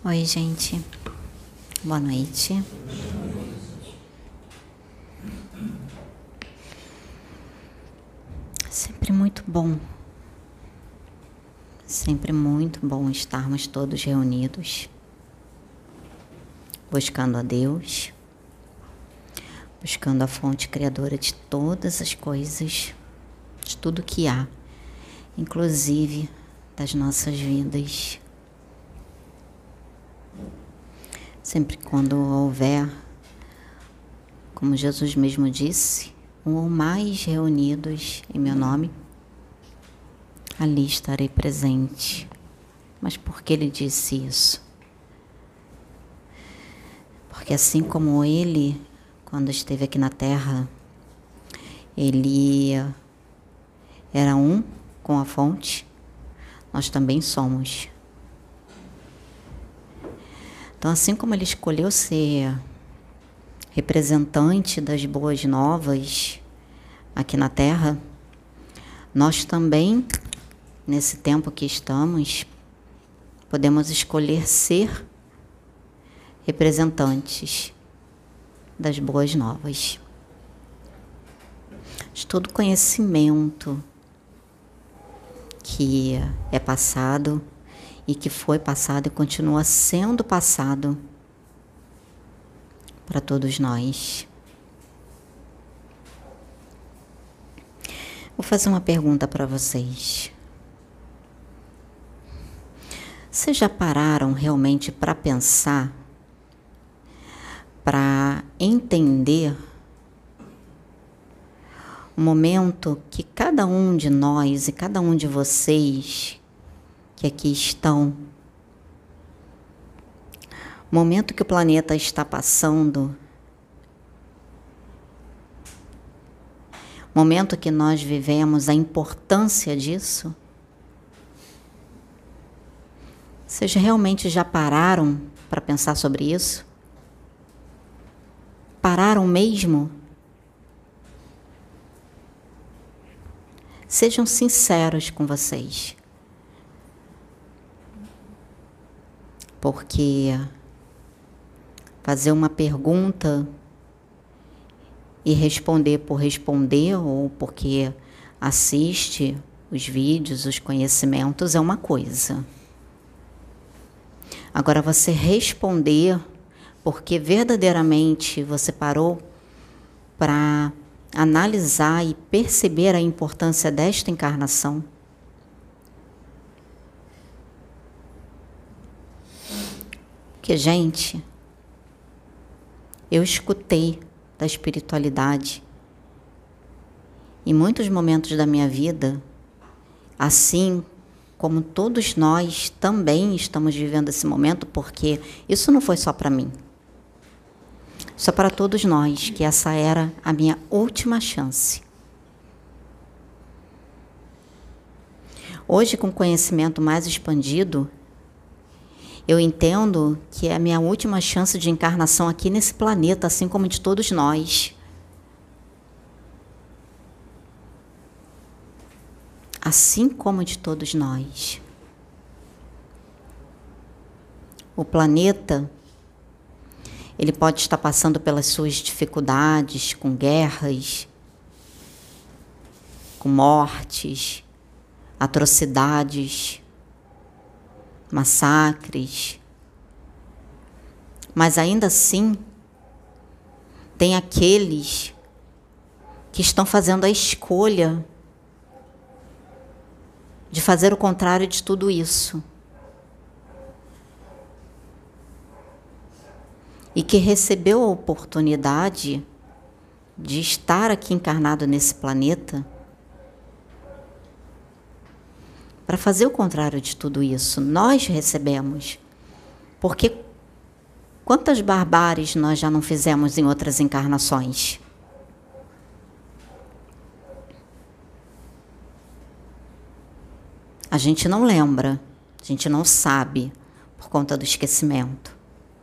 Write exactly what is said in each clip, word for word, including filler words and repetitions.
Oi, gente. Boa noite. Sempre muito bom. Sempre muito bom estarmos todos reunidos, buscando a Deus, buscando a fonte criadora de todas as coisas, de tudo que há, inclusive das nossas vidas. Sempre quando houver, como Jesus mesmo disse, um ou mais reunidos em meu nome, ali estarei presente. Mas por que ele disse isso? Porque assim como ele, quando esteve aqui na Terra, ele era um com a fonte, nós também somos. Então, assim como ele escolheu ser representante das boas novas aqui na Terra, nós também, nesse tempo que estamos, podemos escolher ser representantes das boas novas. De todo conhecimento que é passado e que foi passado e continua sendo passado para todos nós. Vou fazer uma pergunta para vocês. Vocês já pararam realmente para pensar, para entender o momento que cada um de nós e cada um de vocês que aqui estão, o momento que o planeta está passando, o momento que nós vivemos, a importância disso? Vocês realmente já pararam para pensar sobre isso? Pararam mesmo? Sejam sinceros com vocês. Porque fazer uma pergunta e responder por responder, ou porque assiste os vídeos, os conhecimentos, é uma coisa. Agora, você responder porque verdadeiramente você parou para analisar e perceber a importância desta encarnação. Porque, gente, eu escutei da espiritualidade em muitos momentos da minha vida, assim como todos nós também estamos vivendo esse momento, porque isso não foi só para mim. Isso é para todos nós, que essa era a minha última chance. Hoje, com conhecimento mais expandido, eu entendo que é a minha última chance de encarnação aqui nesse planeta, assim como de todos nós. Assim como de todos nós. O planeta, ele pode estar passando pelas suas dificuldades, com guerras, com mortes, atrocidades, massacres, mas ainda assim tem aqueles que estão fazendo a escolha de fazer o contrário de tudo isso e que recebeu a oportunidade de estar aqui encarnado nesse planeta para fazer o contrário de tudo isso. Nós recebemos. Porque quantas barbáries nós já não fizemos em outras encarnações? A gente não lembra, a gente não sabe, por conta do esquecimento.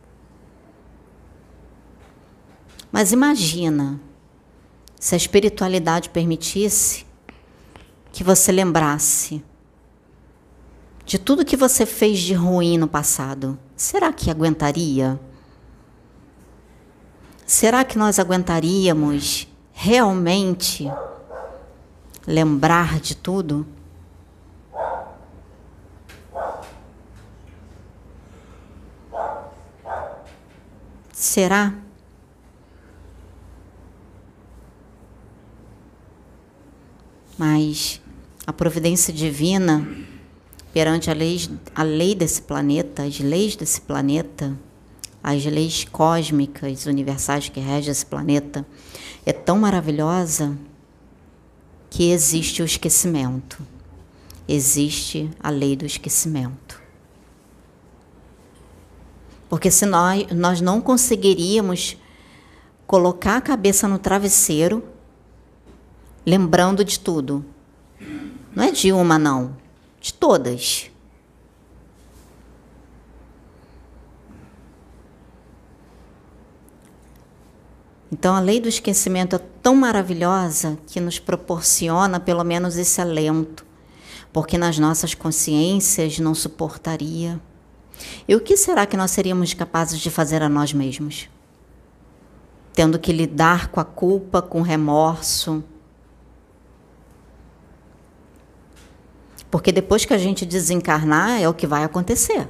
Mas imagina se a espiritualidade permitisse que você lembrasse de tudo que você fez de ruim no passado. será que aguentaria? Será que nós aguentaríamos realmente lembrar de tudo? Será? Mas a providência divina, perante a lei, a lei desse planeta, as leis desse planeta, as leis cósmicas, universais que regem esse planeta, é tão maravilhosa que existe o esquecimento. Existe a lei do esquecimento. Porque se nós, nós não conseguiríamos colocar a cabeça no travesseiro, lembrando de tudo. Não é de uma, não. De todas. Então, a lei do esquecimento é tão maravilhosa que nos proporciona pelo menos esse alento, porque nas nossas consciências não suportaria. E o que será que nós seríamos capazes de fazer a nós mesmos? Tendo que lidar com a culpa, com o remorso. Porque depois que a gente desencarnar, é o que vai acontecer.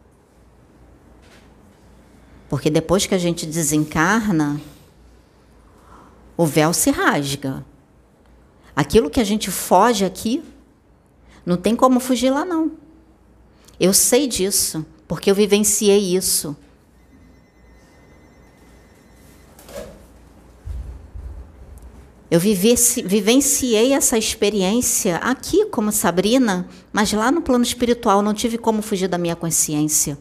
Porque depois que a gente desencarna, o véu se rasga. Aquilo que a gente foge aqui, não tem como fugir lá, não. Eu sei disso, porque eu vivenciei isso. Eu vivenciei essa experiência aqui, como Sabrina, mas lá no plano espiritual não tive como fugir da minha consciência.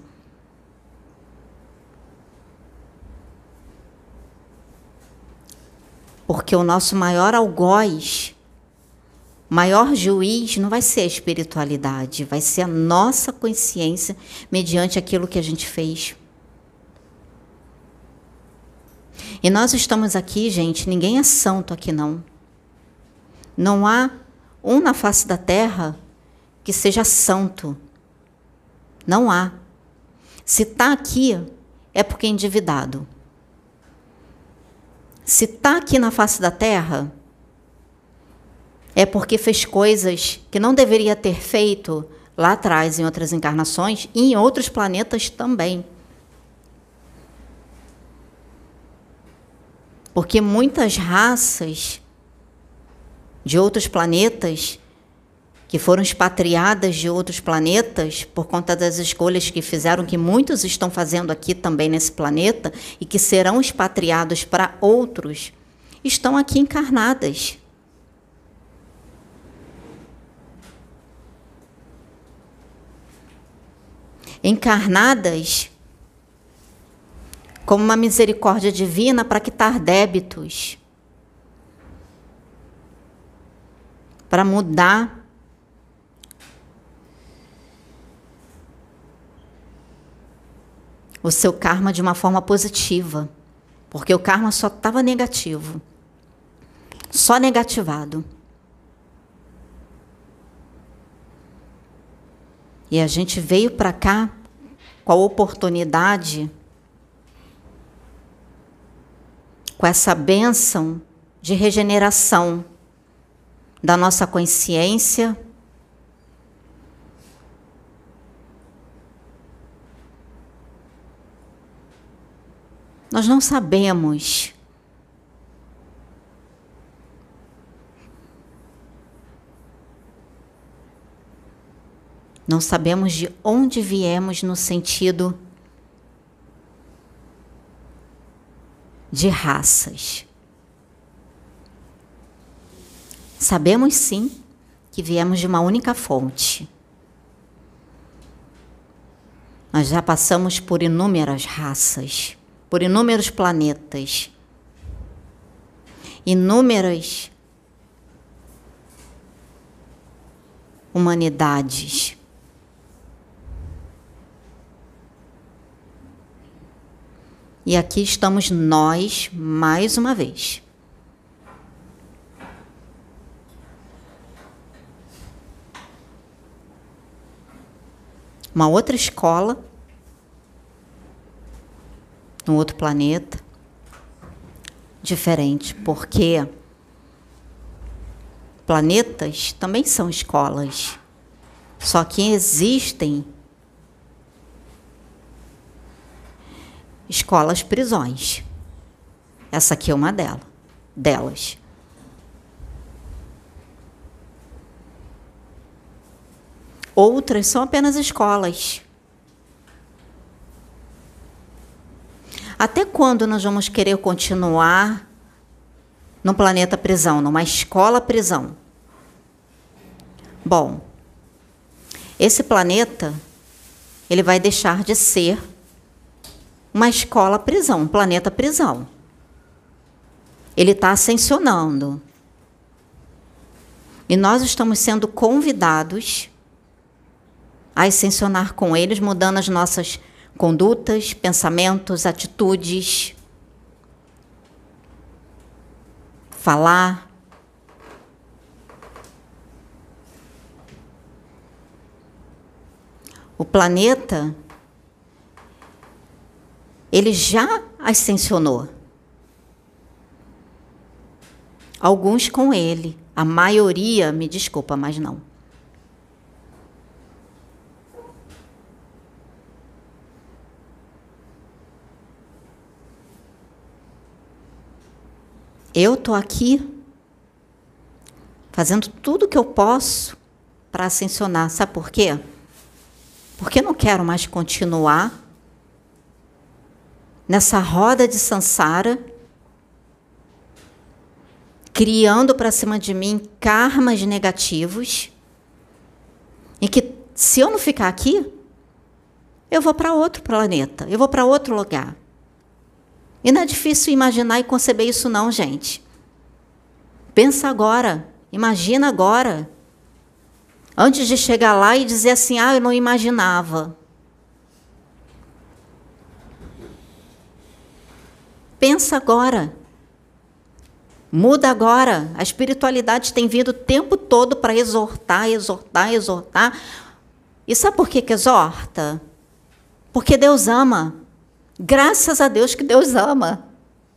Porque o nosso maior algoz, maior juiz não vai ser a espiritualidade, vai ser a nossa consciência mediante aquilo que a gente fez. E nós estamos aqui, gente, ninguém é santo aqui, não. Não há um na face da terra que seja santo. Não há. Se está aqui, é porque é endividado. Se está aqui na face da terra, é porque fez coisas que não deveria ter feito lá atrás, em outras encarnações, e em outros planetas também. Porque muitas raças de outros planetas, que foram expatriadas de outros planetas, por conta das escolhas que fizeram, que muitos estão fazendo aqui também nesse planeta, e que serão expatriados para outros, estão aqui encarnadas. Encarnadas como uma misericórdia divina para quitar débitos, para mudar o seu karma de uma forma positiva, porque o karma só estava negativo, só negativado. E a gente veio para cá com a oportunidade, com essa bênção de regeneração da nossa consciência, nós não sabemos não sabemos de onde viemos no sentido de raças. Sabemos sim que viemos de uma única fonte. Nós já passamos por inúmeras raças, por inúmeros planetas, inúmeras humanidades. E aqui estamos nós, mais uma vez. Uma outra escola, num outro planeta diferente, porque planetas também são escolas, só que existem escolas prisões. Essa aqui é uma delas. delas. Outras são apenas escolas. Até quando nós vamos querer continuar no planeta prisão, numa escola prisão? Bom, esse planeta, ele vai deixar de ser uma escola prisão, um planeta prisão. Ele está ascensionando. E nós estamos sendo convidados a ascensionar com eles, mudando as nossas condutas, pensamentos, atitudes, falar. O planeta, ele já ascensionou. Alguns com ele, a maioria, me desculpa, mas não. Eu estou aqui fazendo tudo o que eu posso para ascensionar. Sabe por quê? Porque eu não quero mais continuar nessa roda de samsara, criando para cima de mim karmas negativos, e que, se eu não ficar aqui, eu vou para outro planeta, eu vou para outro lugar. E não é difícil imaginar e conceber isso não, gente. Pensa agora, imagina agora, antes de chegar lá e dizer assim, ah, eu não imaginava. Pensa agora. Muda agora. A espiritualidade tem vindo o tempo todo para exortar, exortar, exortar. E sabe por que que exorta? Porque Deus ama. Graças a Deus que Deus ama.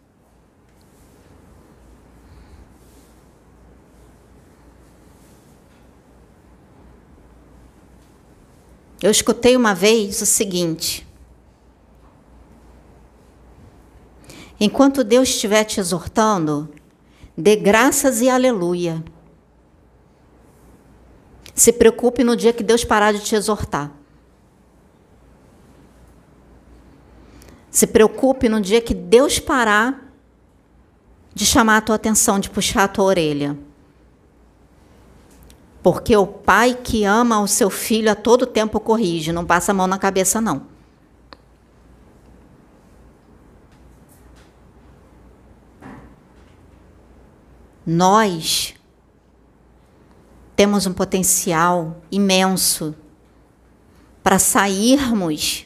Eu escutei uma vez o seguinte: enquanto Deus estiver te exortando, dê graças e aleluia. Se preocupe no dia que Deus parar de te exortar. Se preocupe no dia que Deus parar de chamar a tua atenção, de puxar a tua orelha. Porque o pai que ama o seu filho a todo tempo corrige, não passa a mão na cabeça, não. Nós temos um potencial imenso para sairmos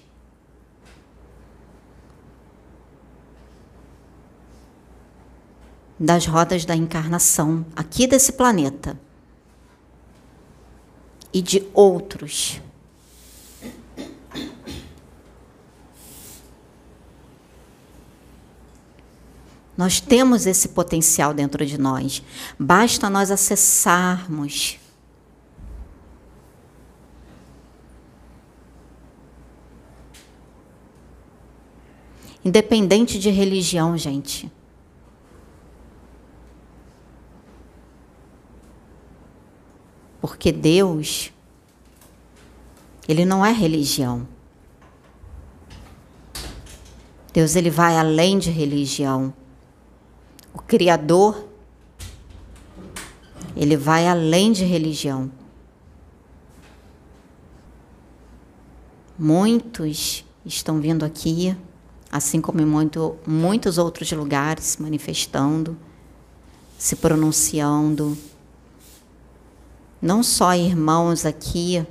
das rodas da encarnação aqui desse planeta e de outros. Nós temos esse potencial dentro de nós. Basta nós acessarmos. Independente de religião, gente. Porque Deus, Ele não é religião. Deus, Ele vai além de religião. O Criador, Ele vai além de religião. Muitos estão vindo aqui, assim como em muito, muitos outros lugares, se manifestando, se pronunciando. Não só irmãos aqui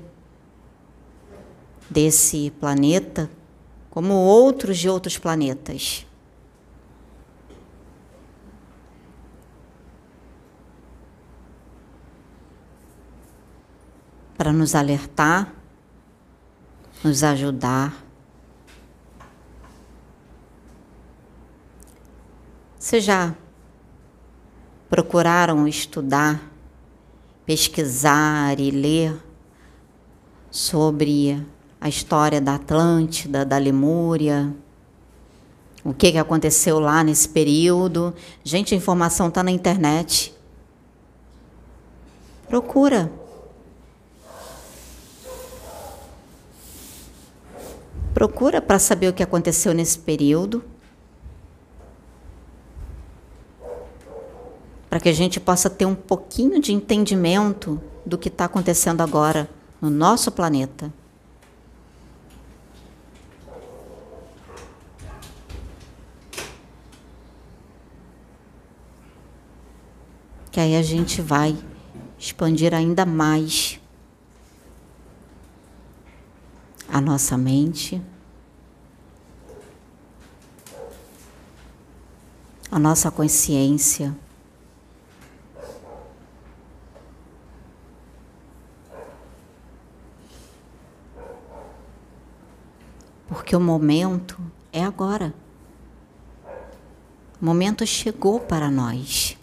desse planeta, como outros de outros planetas. Para nos alertar, nos ajudar. Vocês já procuraram estudar, pesquisar e ler sobre a história da Atlântida, da Lemúria? O que, que aconteceu lá nesse período? Gente, a informação está na internet. Procura. Procura para saber o que aconteceu nesse período. Para que a gente possa ter um pouquinho de entendimento do que está acontecendo agora no nosso planeta. Que aí a gente vai expandir ainda mais a nossa mente, a nossa consciência, porque o momento é agora. O momento chegou para nós.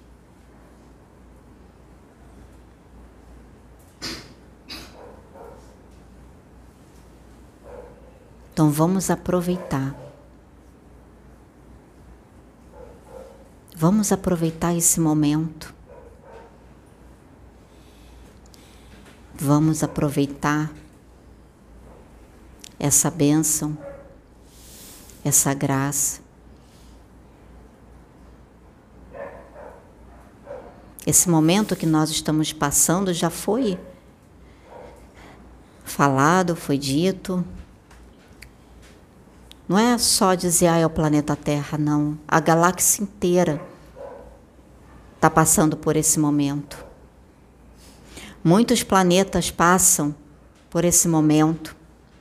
Então vamos aproveitar. Vamos aproveitar esse momento. Vamos aproveitar essa bênção, essa graça. Esse momento que nós estamos passando já foi falado, foi dito. Não é só dizer, ah, é o planeta Terra, não. A galáxia inteira está passando por esse momento. Muitos planetas passam por esse momento.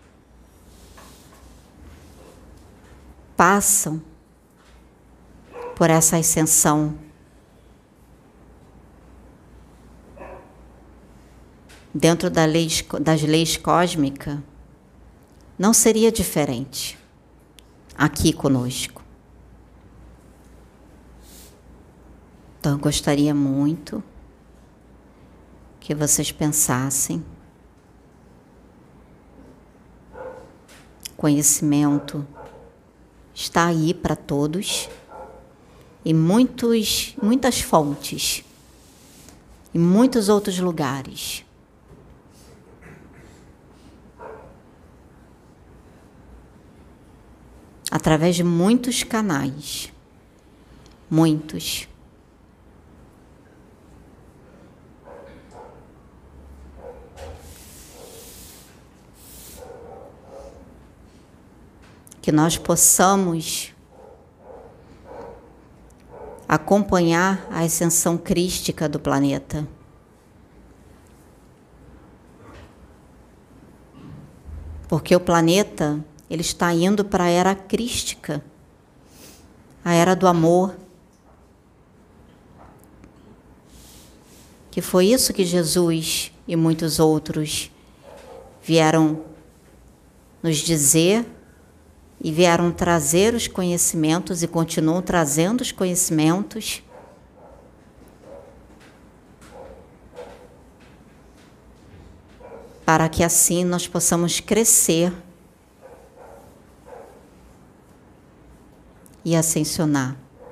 Passam por essa ascensão. Dentro da lei, das leis cósmicas, não seria diferente aqui conosco. Então, eu gostaria muito que vocês pensassem. Conhecimento está aí para todos, em muitos, muitas fontes, em muitos outros lugares. Através de muitos canais. Muitos. Que nós possamos acompanhar a ascensão crística do planeta. Porque o planeta, ele está indo para a era crística, a era do amor. Que foi isso que Jesus e muitos outros vieram nos dizer e vieram trazer os conhecimentos e continuam trazendo os conhecimentos para que assim nós possamos crescer e ascensionar.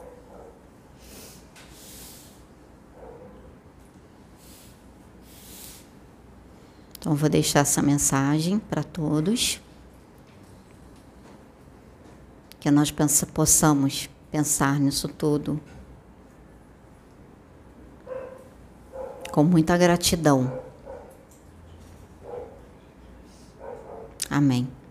Então, eu vou deixar essa mensagem para todos. Que nós pensa, possamos pensar nisso tudo com muita gratidão. Amém.